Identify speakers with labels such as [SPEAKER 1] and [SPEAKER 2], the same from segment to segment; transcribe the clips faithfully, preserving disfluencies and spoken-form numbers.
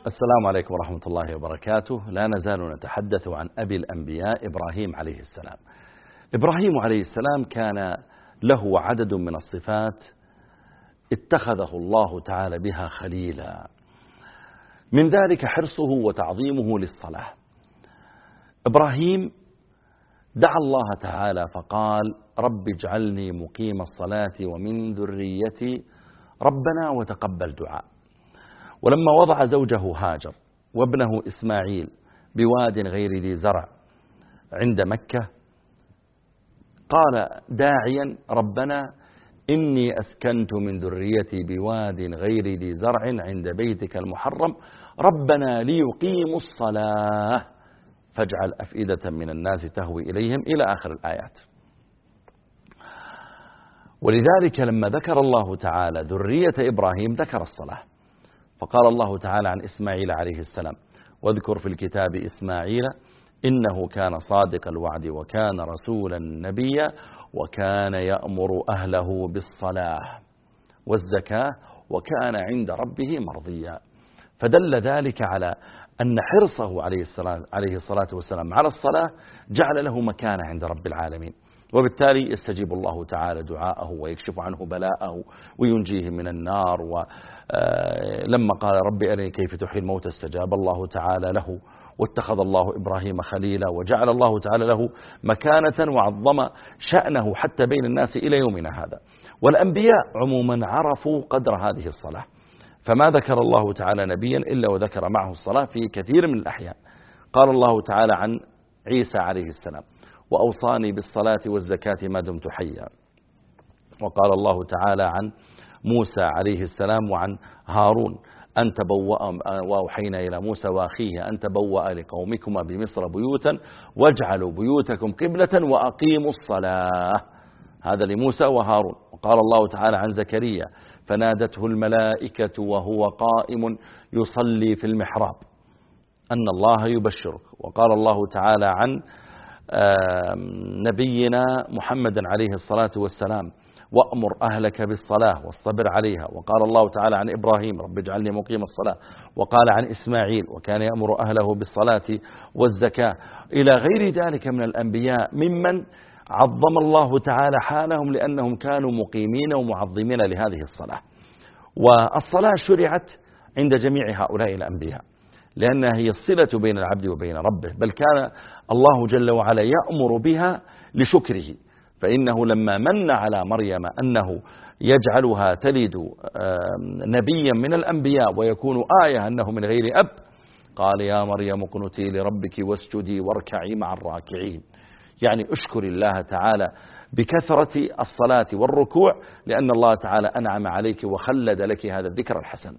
[SPEAKER 1] السلام عليكم ورحمة الله وبركاته. لا نزال نتحدث عن أبي الأنبياء إبراهيم عليه السلام. إبراهيم عليه السلام كان له عدد من الصفات اتخذه الله تعالى بها خليلا، من ذلك حرصه وتعظيمه للصلاة. إبراهيم دعا الله تعالى فقال: رب اجعلني مقيم الصلاة ومن ذريتي ربنا وتقبل دعاء. ولما وضع زوجه هاجر وابنه إسماعيل بواد غير ذي زرع عند مكة، قال داعيا: ربنا إني أسكنت من ذريتي بواد غير ذي زرع عند بيتك المحرم ربنا ليقيموا الصلاة فاجعل أفئدة من الناس تهوي إليهم إلى آخر الآيات. ولذلك لما ذكر الله تعالى ذرية إبراهيم ذكر الصلاة، فقال الله تعالى عن إسماعيل عليه السلام: واذكر في الكتاب إسماعيل إنه كان صادق الوعد وكان رسولا نبيا وكان يأمر أهله بالصلاة والزكاة وكان عند ربه مرضيا. فدل ذلك على أن حرصه عليه الصلاة, عليه الصلاة والسلام على الصلاة جعل له مكانة عند رب العالمين، وبالتالي يستجيب الله تعالى دعاءه ويكشف عنه بلاءه وينجيه من النار. ولما قال رب أرني كيف تحيي الموتى استجاب الله تعالى له، واتخذ الله إبراهيم خليلا، وجعل الله تعالى له مكانة وعظم شأنه حتى بين الناس إلى يومنا هذا. والأنبياء عموما عرفوا قدر هذه الصلاة، فما ذكر الله تعالى نبيا إلا وذكر معه الصلاة في كثير من الأحيان. قال الله تعالى عن عيسى عليه السلام: وأوصاني بالصلاة والزكاة ما دمت حيا. وقال الله تعالى عن موسى عليه السلام وعن هارون: أن تبوأ وأوحينا إلى موسى وأخيه أن تبوأ لقومكما بمصر بيوتا واجعلوا بيوتكم قبلة وأقيموا الصلاة. هذا لموسى وهارون. وقال الله تعالى عن زكريا: فنادته الملائكة وهو قائم يصلي في المحراب أن الله يبشرك. وقال الله تعالى عن نبينا محمد عليه الصلاة والسلام: وأمر أهلك بالصلاة واصطبر عليها. وقال الله تعالى عن إبراهيم: رب اجعلني مقيم الصلاة. وقال عن إسماعيل: وكان يأمر أهله بالصلاة والزكاة، إلى غير ذلك من الأنبياء ممن عظم الله تعالى حالهم لأنهم كانوا مقيمين ومعظمين لهذه الصلاة. والصلاة شرعت عند جميع هؤلاء الأنبياء لأنها هي الصلة بين العبد وبين ربه، بل كان الله جل وعلا يأمر بها لشكره. فإنه لما من على مريم أنه يجعلها تلد نبيا من الأنبياء ويكون آية أنه من غير أب، قال: يا مريم اقنتي لربك واسجدي واركعي مع الراكعين. يعني اشكر الله تعالى بكثرة الصلاة والركوع لأن الله تعالى أنعم عليك وخلد لك هذا الذكر الحسن.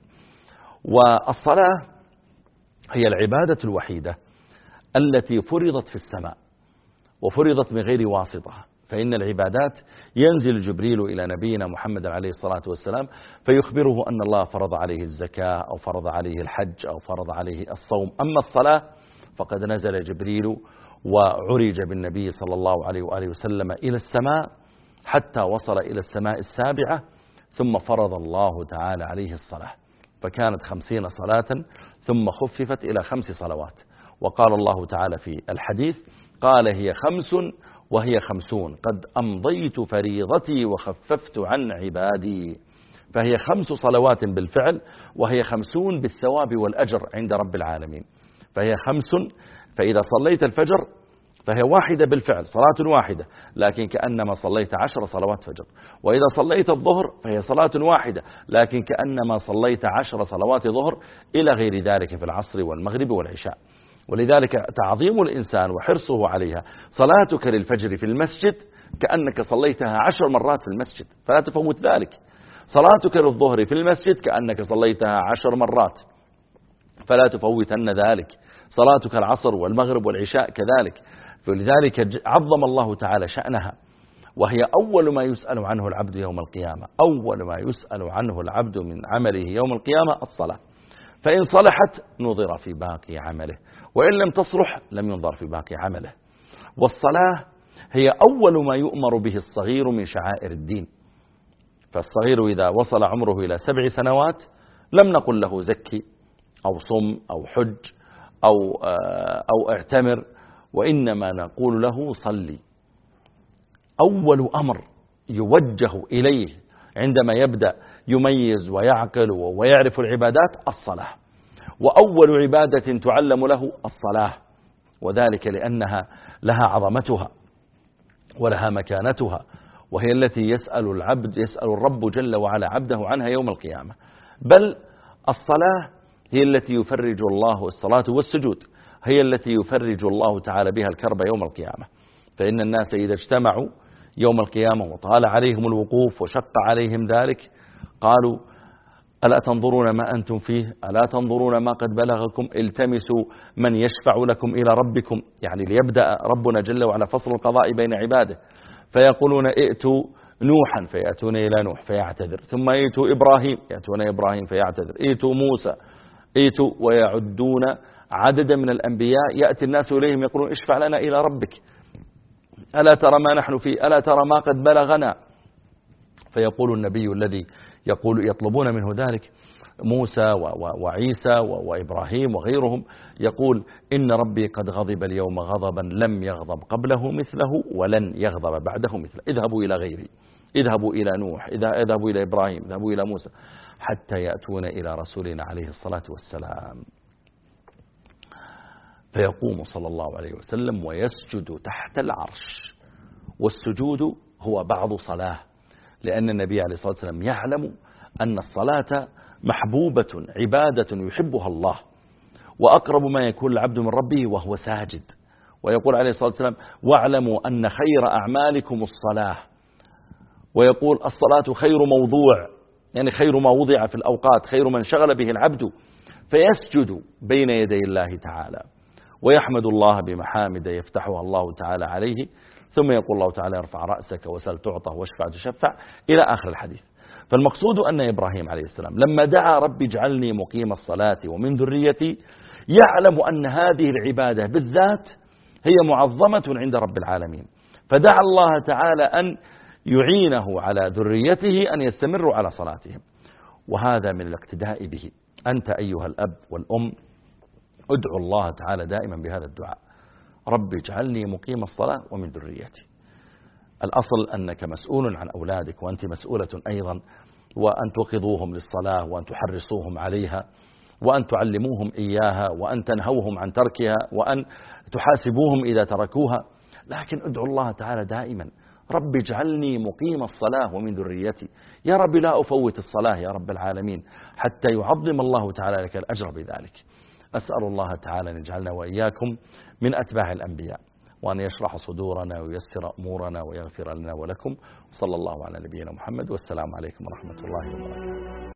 [SPEAKER 1] والصلاة هي العبادة الوحيدة التي فرضت في السماء وفرضت من غير واسطة. فإن العبادات ينزل جبريل إلى نبينا محمد عليه الصلاة والسلام فيخبره أن الله فرض عليه الزكاة أو فرض عليه الحج أو فرض عليه الصوم. أما الصلاة فقد نزل جبريل وعرج بالنبي صلى الله عليه وآله وسلم إلى السماء حتى وصل إلى السماء السابعة، ثم فرض الله تعالى عليه الصلاة فكانت خمسين صلاة ثم خففت إلى خمس صلوات. وقال الله تعالى في الحديث: قال هي خمس وهي خمسون قد أمضيت فريضتي وخففت عن عبادي. فهي خمس صلوات بالفعل وهي خمسون بالثواب والأجر عند رب العالمين. فهي خمس، فإذا صليت الفجر فهي واحدة بالفعل، صلاة واحدة، لكن كأنما صليت عشر صلوات فجر. وإذا صليت الظهر فهي صلاة واحدة، لكن كأنما صليت عشر صلوات ظهر، إلى غير ذلك في العصر والمغرب والعشاء. ولذلك تعظيم الإنسان وحرصه عليها. صلاتك للفجر في المسجد كأنك صليتها عشر مرات في المسجد، فلا تفوت ذلك. صلاتك للظهر في المسجد كأنك صليتها عشر مرات، فلا تفوتن ذلك. صلاتك العصر والمغرب والعشاء كذلك. فلذلك عظم الله تعالى شأنها، وهي أول ما يسأل عنه العبد يوم القيامة. أول ما يسأل عنه العبد من عمله يوم القيامة الصلاة. فإن صلحت نظر في باقي عمله، وإن لم تصلح لم ينظر في باقي عمله. والصلاة هي أول ما يؤمر به الصغير من شعائر الدين. فالصغير إذا وصل عمره إلى سبع سنوات لم نقل له زكي أو صم أو حج أو, أو اعتمر، وإنما نقول له صلي. أول أمر يوجه إليه عندما يبدأ يميز ويعقل ويعرف العبادات الصلاة، وأول عبادة تعلم له الصلاة، وذلك لأنها لها عظمتها ولها مكانتها، وهي التي يسأل العبد يسأل الرب جل وعلا عبده عنها يوم القيامة. بل الصلاة هي التي يفرج الله الصلاة والسجود هي التي يفرج الله تعالى بها الكرب يوم القيامة. فإن الناس إذا اجتمعوا يوم القيامة وطال عليهم الوقوف وشق عليهم ذلك قالوا ألا تنظرون ما أنتم فيه، ألا تنظرون ما قد بلغكم، التمسوا من يشفع لكم إلى ربكم، يعني ليبدأ ربنا جل وعلا فصل القضاء بين عباده. فيقولون ائتوا نوحا فيأتون إلى نوح فيعتذر، ثم ائتوا إبراهيم يأتون إبراهيم فيعتذر، ائتوا موسى ائتوا، ويعدون عددا من الأنبياء يأتي الناس إليهم يقولون اشفع لنا إلى ربك، ألا ترى ما نحن فيه، ألا ترى ما قد بلغنا. فيقول النبي الذي يقول يطلبون منه ذلك موسى وعيسى وإبراهيم وغيرهم، يقول إن ربي قد غضب اليوم غضبا لم يغضب قبله مثله ولن يغضب بعده مثله، اذهبوا إلى غيري، اذهبوا إلى نوح، اذهبوا إلى إبراهيم، اذهبوا إلى موسى، حتى يأتون إلى رسولنا عليه الصلاة والسلام. فيقوم صلى الله عليه وسلم ويسجد تحت العرش، والسجود هو بعض صلاة، لأن النبي عليه الصلاة والسلام يعلم أن الصلاة محبوبة عبادة يحبها الله، وأقرب ما يكون العبد من ربه وهو ساجد. ويقول عليه الصلاة والسلام واعلموا أن خير أعمالكم الصلاة، ويقول الصلاة خير موضوع، يعني خير ما وضع في الأوقات، خير من شغل به العبد. فيسجد بين يدي الله تعالى ويحمد الله بمحامد يفتحها الله تعالى عليه، ثم يقول الله تعالى ارفع رأسك وسل تعطى واشفع تشفع إلى آخر الحديث. فالمقصود أن إبراهيم عليه السلام لما دعا رب اجعلني مقيم الصلاة ومن ذريتي، يعلم أن هذه العبادة بالذات هي معظمة عند رب العالمين، فدعا الله تعالى أن يعينه على ذريته أن يستمروا على صلاتهم. وهذا من الاقتداء به. أنت أيها الأب والأم ادعو الله تعالى دائما بهذا الدعاء، رب اجعلني مقيم الصلاة ومن ذريتي. الأصل أنك مسؤول عن أولادك، وأنت مسؤولة أيضا، وأن توقظوهم للصلاة، وأن تحرصوهم عليها، وأن تعلموهم إياها، وأن تنهوهم عن تركها، وأن تحاسبوهم إذا تركوها. لكن ادعو الله تعالى دائما رب اجعلني مقيم الصلاة ومن ذريتي، يا رب لا أفوت الصلاة يا رب العالمين، حتى يعظم الله تعالى لك الأجر بذلك. أسأل الله تعالى أن يجعلنا وإياكم من أتباع الأنبياء، وأن يشرح صدورنا وييسر أمورنا ويغفر لنا ولكم. صلى الله على نبينا محمد، والسلام عليكم ورحمة الله وبركاته.